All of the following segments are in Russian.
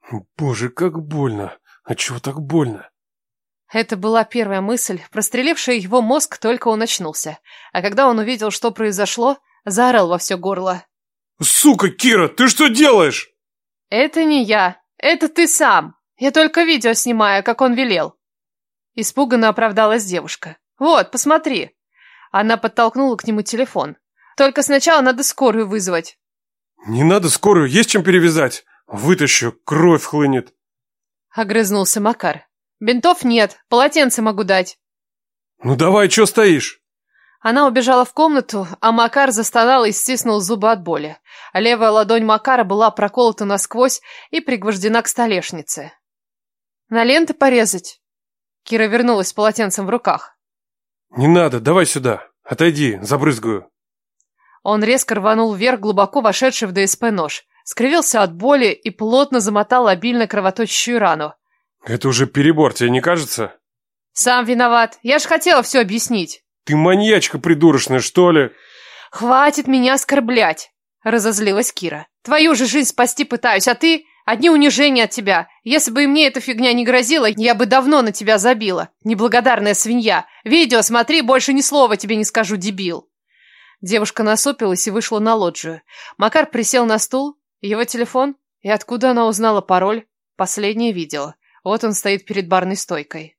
Боже, как больно. А чего так больно? Это была первая мысль, прострелившая его мозг, только он очнулся. А когда он увидел, что произошло, заорал во все горло. Сука, Кира, ты что делаешь? Это не я, это ты сам. Я только видео снимаю, как он велел. Испуганно оправдалась девушка. Вот, посмотри. Она подтолкнула к нему телефон. Только сначала надо скорую вызвать. Не надо скорую, есть чем перевязать. Вытащу, кровь хлынет. Огрызнулся Макар. Бинтов нет, полотенце могу дать. Ну давай, чё стоишь? Она убежала в комнату, а Макар застонал и стиснул зубы от боли. А левая ладонь Макара была проколота насквозь и пригвождена к столешнице. На ленты порезать? Кира вернулась с полотенцем в руках. Не надо, давай сюда. Отойди, забрызгаю. Он резко рванул вверх глубоко вошедший в ДСП нож, скривился от боли и плотно замотал обильно кровоточащую рану. Это уже перебор, тебе не кажется? Сам виноват, я ж хотела все объяснить. Ты маньячка придурочная, что ли? Хватит меня оскорблять, разозлилась Кира. Твою же жизнь спасти пытаюсь, а ты... Одни унижения от тебя. Если бы и мне эта фигня не грозила, я бы давно на тебя забила. Неблагодарная свинья. Видео смотри, больше ни слова тебе не скажу, дебил. Девушка насупилась и вышла на лоджию. Макар присел на стул, его телефон, и откуда она узнала пароль? Последнее видео. Вот он стоит перед барной стойкой.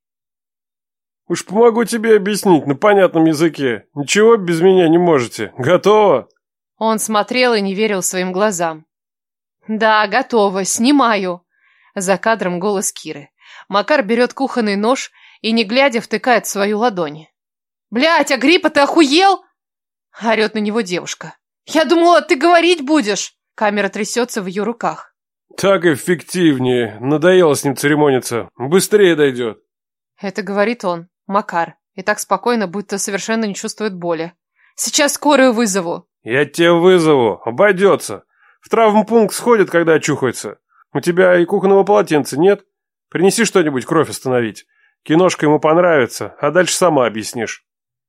Уж помогу тебе объяснить на понятном языке. Ничего без меня не можете. Готово? Он смотрел и не верил своим глазам. Да, готово, снимаю. За кадром голос Киры. Макар берет кухонный нож и, не глядя, втыкает в свою ладонь. Блядь, Агриппа, ты охуел? Орет на него девушка. Я думала, ты говорить будешь. Камера трясется в ее руках. Так эффективнее. Надоело с ним церемониться. Быстрее дойдет. Это говорит он, Макар, и так спокойно, будто совершенно не чувствует боли. Сейчас скорую вызову. Я тебя вызову. Обойдется. В травмпункт сходит, когда очухается. У тебя и кухонного полотенца нет? Принеси что-нибудь кровь остановить. Киношка ему понравится, а дальше сама объяснишь.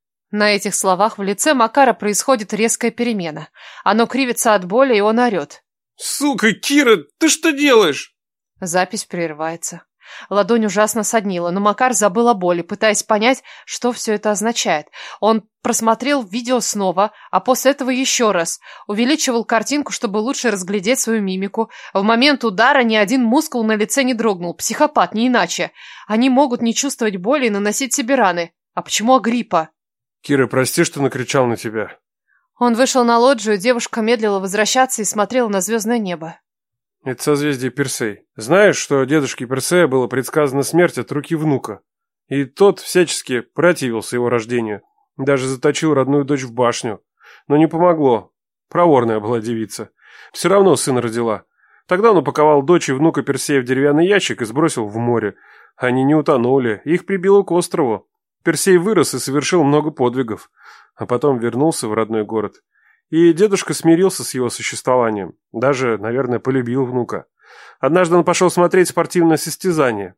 На этих словах в лице Макара происходит резкая перемена. Оно кривится от боли, и он орет. Сука, Кира, ты что делаешь? Запись прерывается. Ладонь ужасно соднила, но Макар забыл о боли, пытаясь понять, что все это означает. Он просмотрел видео снова, а после этого еще раз. Увеличивал картинку, чтобы лучше разглядеть свою мимику. В момент удара ни один мускул на лице не дрогнул. Психопат, не иначе. Они могут не чувствовать боли и наносить себе раны. А почему Агриппа? Кира, прости, что накричал на тебя. Он вышел на лоджию, девушка медлила возвращаться и смотрела на звездное небо. Это созвездие Персей. Знаешь, что дедушке Персея было предсказана смерть от руки внука? И тот всячески противился его рождению. Даже заточил родную дочь в башню. Но не помогло. Проворная была девица. Все равно сына родила. Тогда он упаковал дочь и внука Персея в деревянный ящик и сбросил в море. Они не утонули. Их прибило к острову. Персей вырос и совершил много подвигов. А потом вернулся в родной город. И дедушка смирился с его существованием. Даже, наверное, полюбил внука. Однажды он пошел смотреть спортивное состязание.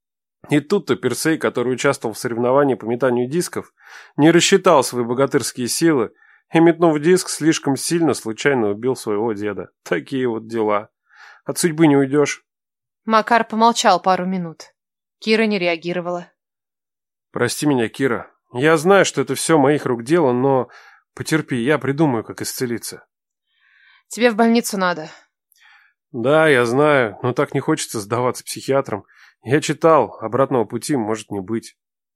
И тут-то Персей, который участвовал в соревновании по метанию дисков, не рассчитал свои богатырские силы и, метнув диск, слишком сильно случайно убил своего деда. Такие вот дела. От судьбы не уйдешь. Макар помолчал пару минут. Кира не реагировала. Прости меня, Кира. Я знаю, что это все моих рук дело, но... Потерпи, я придумаю, как исцелиться. Тебе в больницу надо. Да, я знаю, но так не хочется сдаваться психиатрам. Я читал, обратного пути может не быть.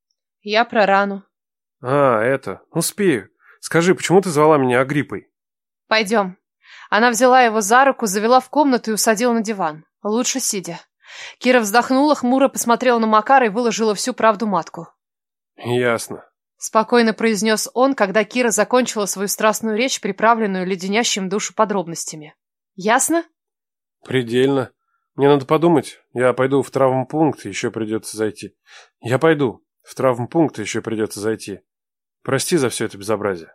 Я про рану. А, это, успею. Скажи, почему ты звала меня Агриппой? Пойдем. Она взяла его за руку, завела в комнату и усадила на диван. Лучше сидя. Кира вздохнула, хмуро посмотрела на Макара и выложила всю правду матку. Ясно. Спокойно произнес он, когда Кира закончила свою страстную речь, приправленную леденящим душу подробностями. Ясно? Предельно. Мне надо подумать. Я пойду в травмпункт, еще придется зайти. Я пойду. В травмпункт еще придется зайти. Прости за все это безобразие.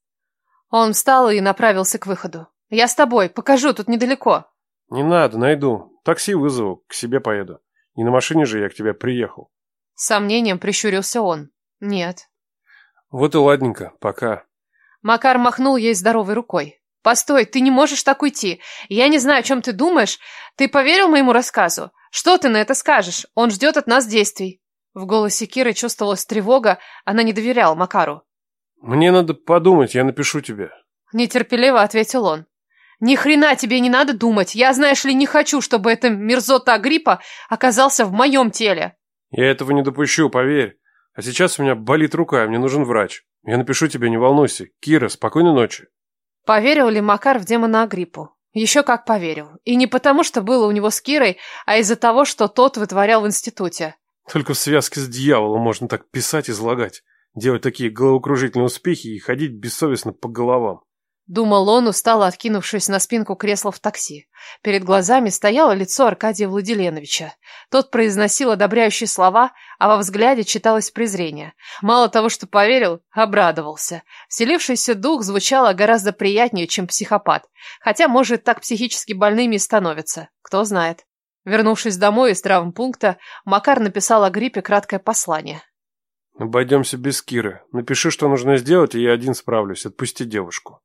Он встал и направился к выходу. Я с тобой, покажу, тут недалеко. Не надо, найду. Такси вызову, к себе поеду. Не на машине же я к тебе приехал. С сомнением прищурился он. Нет. Вот и ладненько, пока. Макар махнул ей здоровой рукой. Постой, ты не можешь так уйти. Я не знаю, о чем ты думаешь. Ты поверил моему рассказу? Что ты на это скажешь? Он ждет от нас действий». В голосе Киры чувствовалась тревога, она не доверяла Макару. «Мне надо подумать, я напишу тебе». Нетерпеливо ответил он. «Ни хрена тебе не надо думать. Я, знаешь ли, не хочу, чтобы эта мерзота Агриппа оказался в моем теле». «Я этого не допущу, поверь. А сейчас у меня болит рука, и мне нужен врач. Я напишу тебе, не волнуйся. Кира, спокойной ночи». Поверил ли Макар в демона Агриппу? Еще как поверил. И не потому, что было у него с Кирой, а из-за того, что тот вытворял в институте. Только в связке с дьяволом можно так писать и излагать, делать такие головокружительные успехи и ходить бессовестно по головам. Думал он, устало откинувшись на спинку кресла в такси. Перед глазами стояло лицо Аркадия Владиленовича. Тот произносил одобряющие слова, а во взгляде читалось презрение. Мало того, что поверил, обрадовался. Вселившийся дух звучало гораздо приятнее, чем психопат. Хотя, может, так психически больными и становятся. Кто знает. Вернувшись домой из травмпункта, Макар написал Агриппе краткое послание. «Обойдемся без Киры. Напиши, что нужно сделать, и я один справлюсь. Отпусти девушку».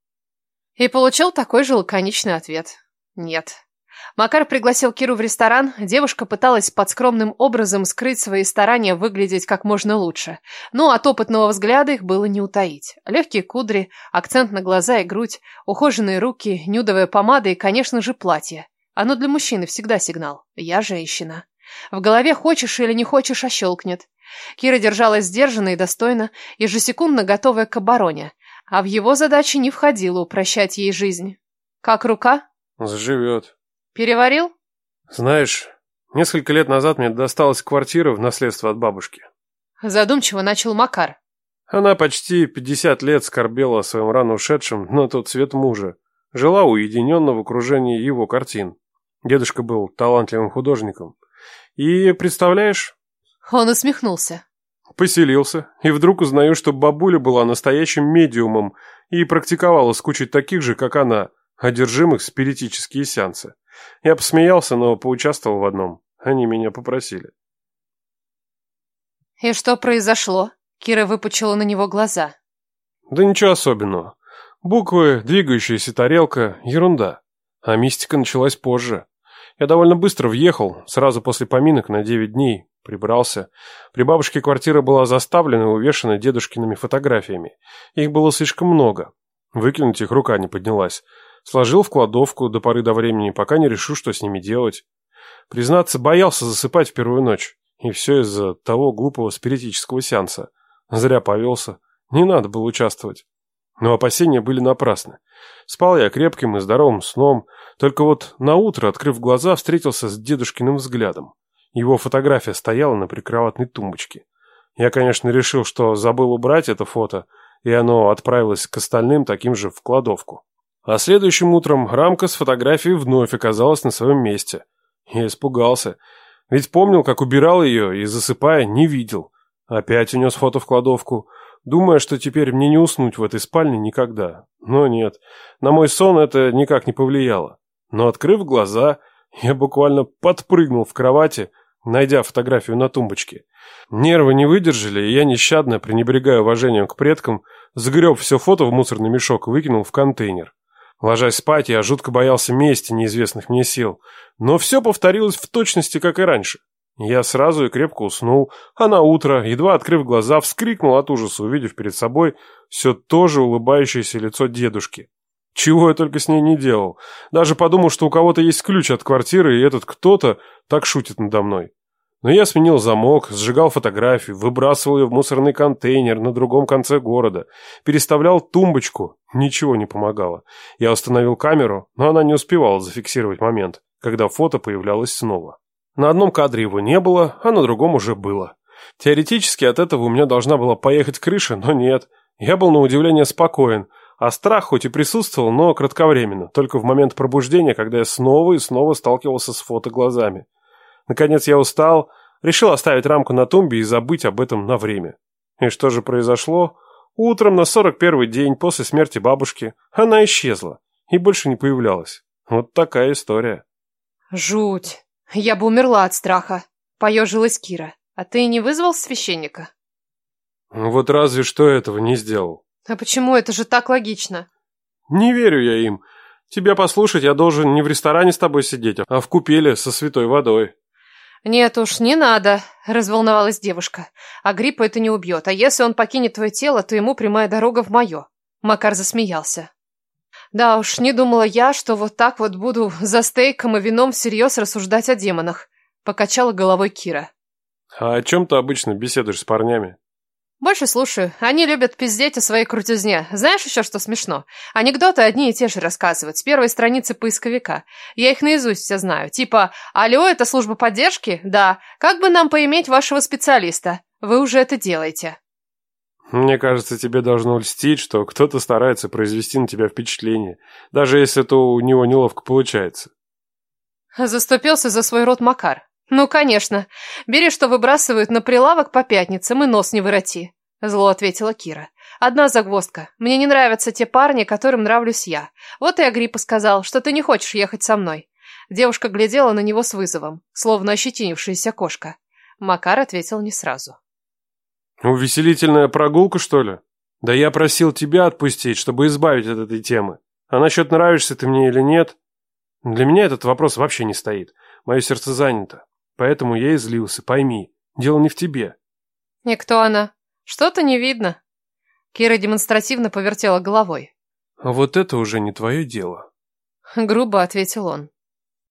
И получил такой же лаконичный ответ. Нет. Макар пригласил Киру в ресторан. Девушка пыталась под скромным образом скрыть свои старания выглядеть как можно лучше. Но от опытного взгляда их было не утаить. Легкие кудри, акцент на глаза и грудь, ухоженные руки, нюдовая помада и, конечно же, платье. Оно для мужчины всегда сигнал. Я женщина. В голове хочешь или не хочешь, а щелкнет. Кира держалась сдержанно и достойно, ежесекундно готовая к обороне. А в его задачи не входило упрощать ей жизнь. Как рука? Заживет. Переварил? Знаешь, несколько лет назад мне досталась квартира в наследство от бабушки. Задумчиво начал Макар. Она почти 50 лет скорбела о своем рано ушедшем на тот свет мужа. Жила уединенно в окружении его картин. Дедушка был талантливым художником. И, представляешь... Он усмехнулся. Поселился, и вдруг узнаю, что бабуля была настоящим медиумом и практиковала с кучей таких же, как она, одержимых спиритические сеансы. Я посмеялся, но поучаствовал в одном. Они меня попросили. И что произошло? Кира выпучила на него глаза. Да ничего особенного. Буквы, двигающаяся тарелка, ерунда. А мистика началась позже. Я довольно быстро въехал, сразу после поминок на 9 дней. Прибрался. При бабушке квартира была заставлена и увешана дедушкиными фотографиями. Их было слишком много. Выкинуть их рука не поднялась. Сложил в кладовку до поры до времени, пока не решу, что с ними делать. Признаться, боялся засыпать в первую ночь. И все из-за того глупого спиритического сеанса. Зря повелся. Не надо было участвовать. Но опасения были напрасны. Спал я крепким и здоровым сном. Только вот наутро, открыв глаза, встретился с дедушкиным взглядом. Его фотография стояла на прикроватной тумбочке. Я, конечно, решил, что забыл убрать это фото, и оно отправилось к остальным таким же в кладовку. А следующим утром рамка с фотографией вновь оказалась на своем месте. Я испугался, ведь помнил, как убирал ее и, засыпая, не видел. Опять унес фото в кладовку, думая, что теперь мне не уснуть в этой спальне никогда. Но нет, на мой сон это никак не повлияло. Но, открыв глаза, я буквально подпрыгнул в кровати, найдя фотографию на тумбочке. Нервы не выдержали, и я, нещадно, пренебрегая уважением к предкам, сгреб все фото в мусорный мешок и выкинул в контейнер. Ложась спать, я жутко боялся мести неизвестных мне сил. Но все повторилось в точности, как и раньше. Я сразу и крепко уснул, а на утро, едва открыв глаза, вскрикнул от ужаса, увидев перед собой все то же улыбающееся лицо дедушки. Чего я только с ней не делал. Даже подумал, что у кого-то есть ключ от квартиры, и этот кто-то так шутит надо мной. Но я сменил замок, сжигал фотографию, выбрасывал ее в мусорный контейнер на другом конце города, переставлял тумбочку. Ничего не помогало. Я установил камеру, но она не успевала зафиксировать момент, когда фото появлялось снова. На одном кадре его не было, а на другом уже было. Теоретически от этого у меня должна была поехать крыша, но нет. Я был на удивление спокоен. А страх хоть и присутствовал, но кратковременно, только в момент пробуждения, когда я снова и снова сталкивался с фото глазами. Наконец я устал, решил оставить рамку на тумбе и забыть об этом на время. И что же произошло? Утром на 41-й день после смерти бабушки она исчезла и больше не появлялась. Вот такая история. Жуть. Я бы умерла от страха. Поежилась Кира. А ты не вызвал священника? Вот разве что этого не сделал. А почему? Это же так логично. Не верю я им. Тебя послушать я должен не в ресторане с тобой сидеть, а в купеле со святой водой. Нет уж, не надо, разволновалась девушка. Агриппа это не убьет, а если он покинет твое тело, то ему прямая дорога в мое. Макар засмеялся. Да уж, не думала я, что вот так вот буду за стейком и вином всерьез рассуждать о демонах. Покачала головой Кира. А о чем ты обычно беседуешь с парнями? Больше слушаю. Они любят пиздеть о своей крутизне. Знаешь еще, что смешно? Анекдоты одни и те же рассказывают. С первой страницы поисковика. Я их наизусть все знаю. Типа, алло, это служба поддержки? Да. Как бы нам поиметь вашего специалиста? Вы уже это делаете. Мне кажется, тебе должно льстить, что кто-то старается произвести на тебя впечатление, даже если это у него неловко получается. Заступился за свой род Макар. Ну, конечно. Бери, что выбрасывают на прилавок по пятницам, и нос не вороти. Зло ответила Кира. Одна загвоздка. Мне не нравятся те парни, которым нравлюсь я. Вот и Агриппа сказал, что ты не хочешь ехать со мной. Девушка глядела на него с вызовом, словно ощетинившаяся кошка. Макар ответил не сразу. Увеселительная прогулка, что ли? Да я просил тебя отпустить, чтобы избавить от этой темы. А насчет нравишься ты мне или нет? Для меня этот вопрос вообще не стоит. Мое сердце занято. Поэтому я и злился, пойми. Дело не в тебе. И кто она? Что-то не видно. Кира демонстративно повертела головой. А вот это уже не твое дело. Грубо ответил он.